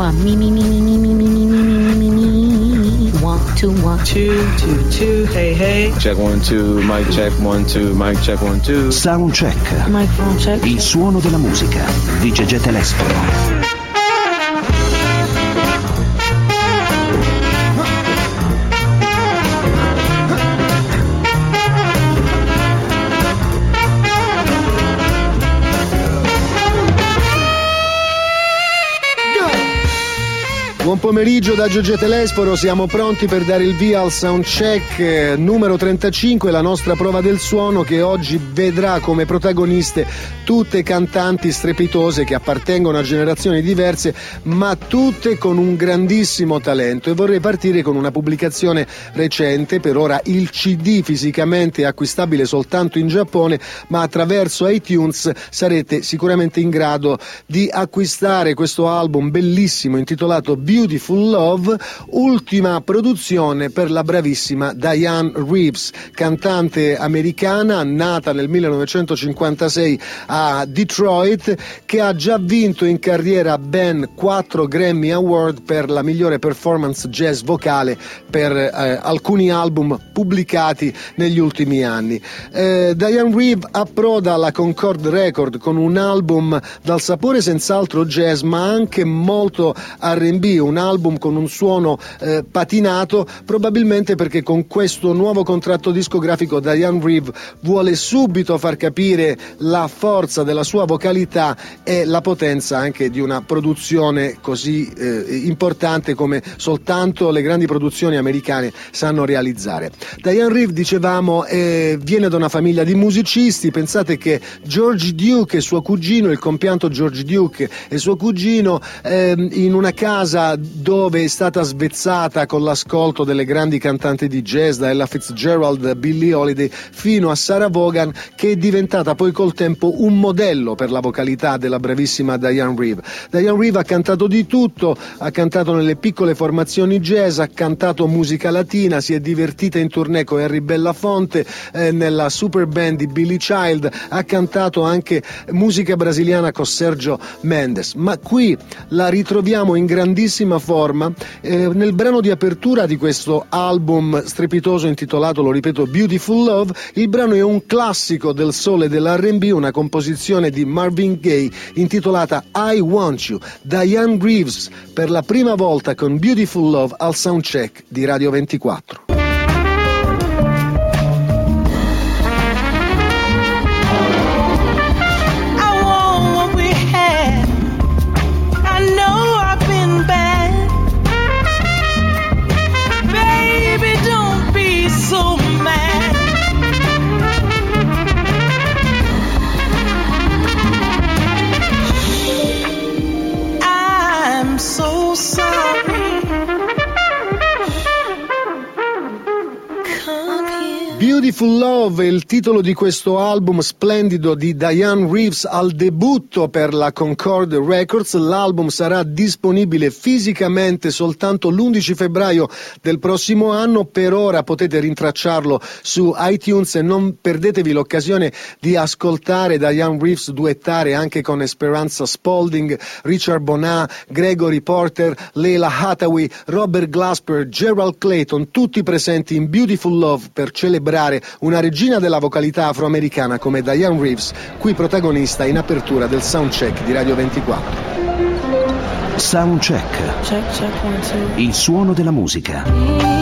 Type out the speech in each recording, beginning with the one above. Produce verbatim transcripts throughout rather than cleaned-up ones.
one, me, me, me, me, me, me, me, me, me, me, me, me, one, two, one, two, two, two, hey, hey. Check one, two, mic check one, two, mic check one, two. Sound check. Microphone check. Il suono della musica di Gegè Telesforo. Buon pomeriggio da Gegè Telesforo, siamo pronti per dare il via al soundcheck eh, numero trentacinque, la nostra prova del suono che oggi vedrà come protagoniste tutte cantanti strepitose che appartengono a generazioni diverse, ma tutte con un grandissimo talento. E vorrei partire con una pubblicazione recente, per ora il C D fisicamente è acquistabile soltanto in Giappone, ma attraverso iTunes sarete sicuramente in grado di acquistare questo album bellissimo intitolato Beautiful Love, ultima produzione per la bravissima Diane Reeves, cantante americana nata nel millenovecentocinquantasei a Detroit, che ha già vinto in carriera ben quattro Grammy Award per la migliore performance jazz vocale per eh, alcuni album pubblicati negli ultimi anni. Eh, Diane Reeves approda alla Concord Record con un album dal sapore senz'altro jazz, ma anche molto R and B, un album con un suono eh, patinato, probabilmente perché con questo nuovo contratto discografico Diane Reeves vuole subito far capire la forza della sua vocalità e la potenza anche di una produzione così eh, importante come soltanto le grandi produzioni americane sanno realizzare. Diane Reeves, dicevamo, eh, viene da una famiglia di musicisti. Pensate che George Duke e suo cugino, il compianto George Duke e suo cugino, eh, in una casa dove è stata svezzata con l'ascolto delle grandi cantanti di jazz, da Ella Fitzgerald, Billie Holiday, fino a Sarah Vaughan, che è diventata poi col tempo un modello per la vocalità della bravissima Diane Reeves. Diane Reeves ha cantato di tutto, ha cantato nelle piccole formazioni jazz, ha cantato musica latina, si è divertita in tournée con Harry Belafonte, eh, nella super band di Billy Child, ha cantato anche musica brasiliana con Sergio Mendes, ma qui la ritroviamo in grandissima forma eh, nel brano di apertura di questo album strepitoso intitolato, lo ripeto, Beautiful Love. Il brano è un classico del soul e dell'R and B, una composizione di Marvin Gaye intitolata I Want You. Diane Reeves per la prima volta con Beautiful Love al soundcheck di Radio ventiquattro. So sorry. Beautiful Love è il titolo di questo album splendido di Diane Reeves al debutto per la Concord Records. L'album sarà disponibile fisicamente soltanto l'undici febbraio del prossimo anno. Per ora potete rintracciarlo su iTunes e non perdetevi l'occasione di ascoltare Diane Reeves duettare anche con Esperanza Spalding, Richard Bonas, Gregory Porter, Leila Hathaway, Robert Glasper, Gerald Clayton, tutti presenti in Beautiful Love per celebrare una regina della vocalità afroamericana come Diane Reeves, qui protagonista in apertura del soundcheck di Radio ventiquattro. Soundcheck. Check, check, one, two. Il suono della musica.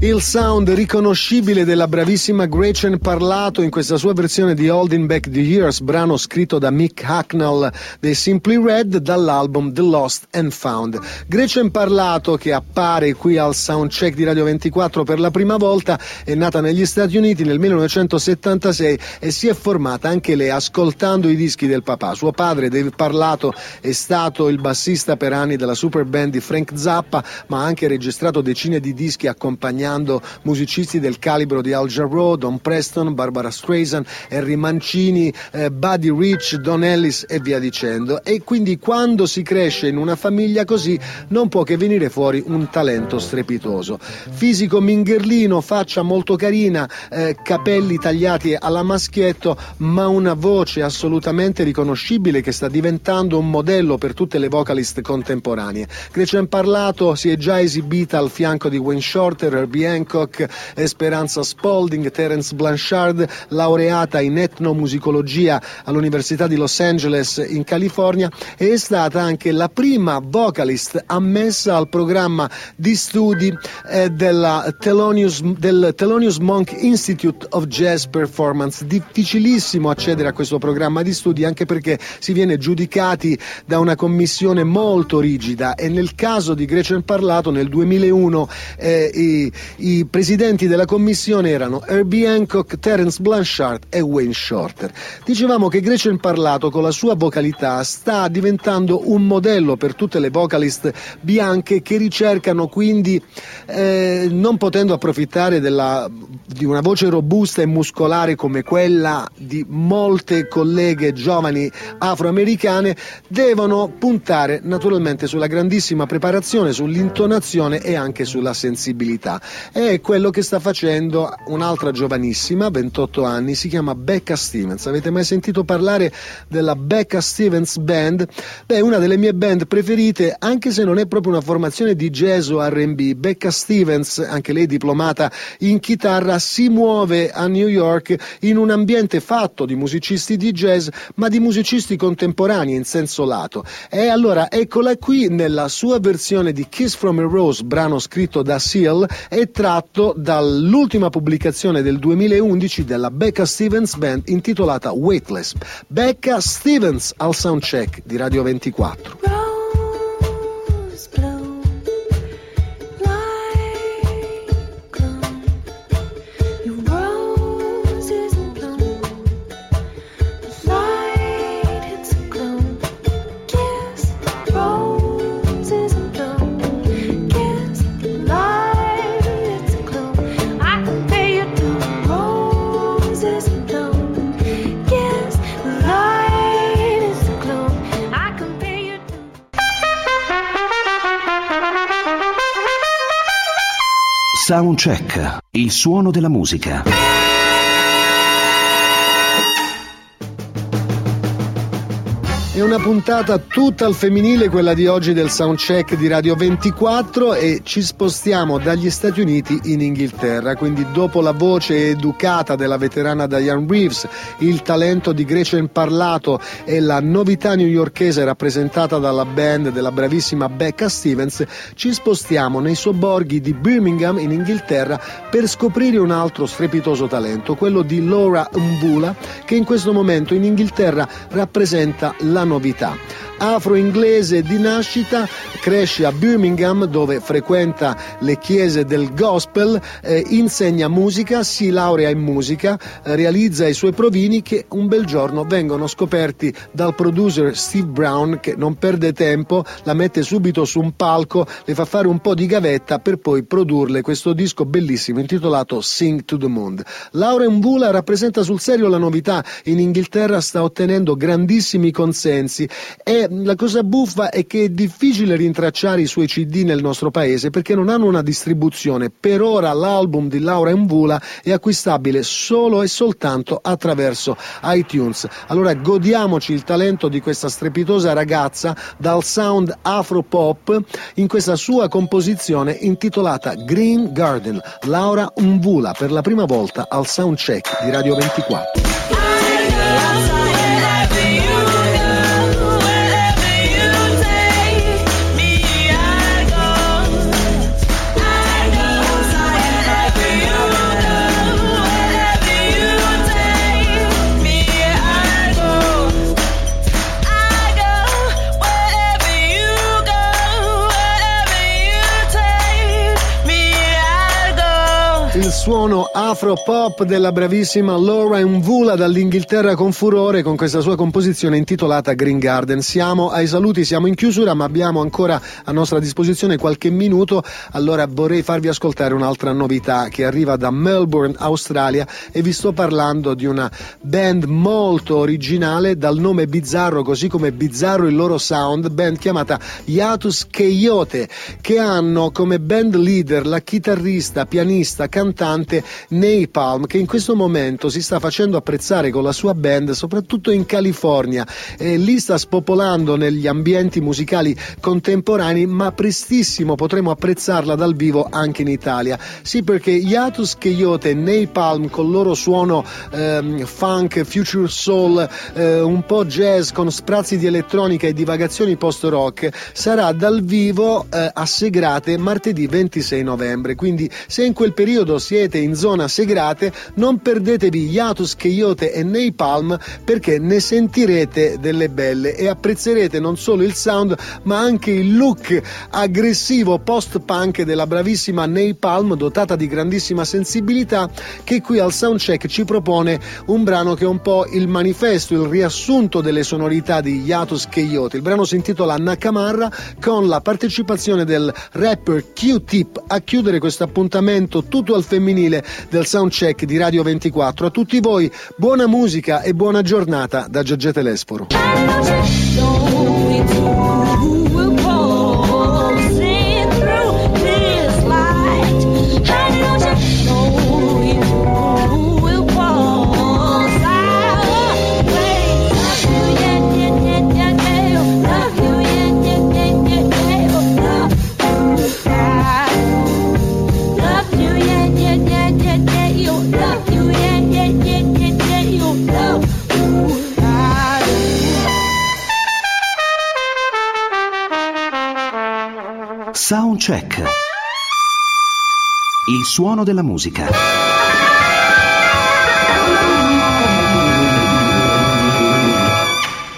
Il sound riconoscibile della bravissima Gretchen Parlato in questa sua versione di Holding Back the Years, brano scritto da Mick Hucknall dei Simply Red dall'album The Lost and Found. Gretchen Parlato, che appare qui al Soundcheck di Radio ventiquattro per la prima volta, è nata negli Stati Uniti nel millenovecentosettantasei e si è formata anche lei ascoltando i dischi del papà. Suo padre, Dave Parlato, è stato il bassista per anni della super band di Frank Zappa, ma ha anche registrato decine di dischi accompagnando musicisti del calibro di Al Jarreau, Don Preston, Barbara Streisand, Harry Mancini, eh, Buddy Rich, Don Ellis e via dicendo. E quindi quando si cresce in una famiglia così non può che venire fuori un talento strepitoso. Fisico mingherlino, faccia molto carina, eh, capelli tagliati alla maschietto, ma una voce assolutamente riconoscibile che sta diventando un modello per tutte le vocalist contemporanee. Gretchen Parlato si è già esibita al fianco di Wayne Shorter, Herbie Hancock, Esperanza Spalding, Terence Blanchard, laureata in etnomusicologia all'Università di Los Angeles in California, e è stata anche la prima vocalist ammessa al programma di studi eh, della Thelonious, del Thelonious Monk Institute of Jazz Performance. Difficilissimo accedere a questo programma di studi anche perché si viene giudicati da una commissione molto rigida, e nel caso di Gretchen Parlato nel duemilauno eh, i, i presidenti della commissione erano Herbie Hancock, Terence Blanchard e Wayne Shorter. Dicevamo che Gretchen Parlato con la sua vocalità sta diventando un modello per tutte le vocalist bianche che ricercano quindi, eh, non potendo approfittare della, di una voce robusta e muscolare come quella di molte colleghe giovani afroamericane, devono puntare naturalmente sulla grandissima preparazione, sull'intonazione e anche sulla sensibilità. È quello che sta facendo un'altra giovanissima, ventotto anni, si chiama Becca Stevens. Avete mai sentito parlare della Becca Stevens Band? Beh, è una delle mie band preferite, anche se non è proprio una formazione di jazz o R and B. Becca Stevens, anche lei diplomata in chitarra, si muove a New York in un ambiente fatto di musicisti di jazz, ma di musicisti contemporanei in senso lato. E allora eccola qui nella sua versione di Kiss from a Rose, brano scritto da Seal e tratto dall'ultima pubblicazione del duemilaundici della Becca Stevens Band intitolata Weightless. Becca Stevens al Soundcheck di Radio ventiquattro. Soundcheck, il suono della musica. È una puntata tutta al femminile, quella di oggi del Soundcheck di Radio ventiquattro, e ci spostiamo dagli Stati Uniti in Inghilterra. Quindi dopo la voce educata della veterana Diane Reeves, il talento di Gretchen Parlato e la novità newyorkese rappresentata dalla band della bravissima Becca Stevens, ci spostiamo nei sobborghi di Birmingham in Inghilterra per scoprire un altro strepitoso talento, quello di Laura Mbula, che in questo momento in Inghilterra rappresenta la novità. Afro-inglese di nascita, cresce a Birmingham dove frequenta le chiese del gospel, eh, insegna musica, si laurea in musica, eh, realizza i suoi provini che un bel giorno vengono scoperti dal producer Steve Brown, che non perde tempo, la mette subito su un palco, le fa fare un po' di gavetta per poi produrle questo disco bellissimo intitolato Sing to the Moon. Laura Mbula rappresenta sul serio la novità, in Inghilterra sta ottenendo grandissimi consensi e la cosa buffa è che è difficile rintracciare i suoi C D nel nostro paese perché non hanno una distribuzione. Per ora l'album di Laura Mbula è acquistabile solo e soltanto attraverso iTunes. Allora godiamoci il talento di questa strepitosa ragazza dal sound afro-pop in questa sua composizione intitolata Green Garden. Laura Mbula per la prima volta al Soundcheck di Radio ventiquattro. I suono afro-pop della bravissima Laura Mvula dall'Inghilterra con furore con questa sua composizione intitolata Green Garden. Siamo ai saluti, siamo in chiusura, ma abbiamo ancora a nostra disposizione qualche minuto, allora vorrei farvi ascoltare un'altra novità che arriva da Melbourne, Australia, e vi sto parlando di una band molto originale dal nome bizzarro, così come bizzarro il loro sound, band chiamata Hiatus Keyyote, che hanno come band leader la chitarrista, pianista, cantante Napalm, che in questo momento si sta facendo apprezzare con la sua band soprattutto in California, e lì sta spopolando negli ambienti musicali contemporanei, ma prestissimo potremo apprezzarla dal vivo anche in Italia. Sì, perché Hiatus Keyyote e Napalm col loro suono ehm, funk, future soul, eh, un po' jazz con sprazzi di elettronica e divagazioni post-rock sarà dal vivo eh, a Segrate martedì ventisei novembre, quindi se in quel periodo siete in zona Segrate non perdetevi Hiatus Keyyote e Napalm, perché ne sentirete delle belle e apprezzerete non solo il sound ma anche il look aggressivo post-punk della bravissima Napalm, dotata di grandissima sensibilità, che qui al Soundcheck ci propone un brano che è un po' il manifesto, il riassunto delle sonorità di Hiatus Keyyote. Il brano si intitola Nakamarra, con la partecipazione del rapper Q-Tip a chiudere questo appuntamento tutto al femminile del Soundcheck di Radio ventiquattro. A tutti voi buona musica e buona giornata da Gegè Telesforo. Soundcheck. Il suono della musica.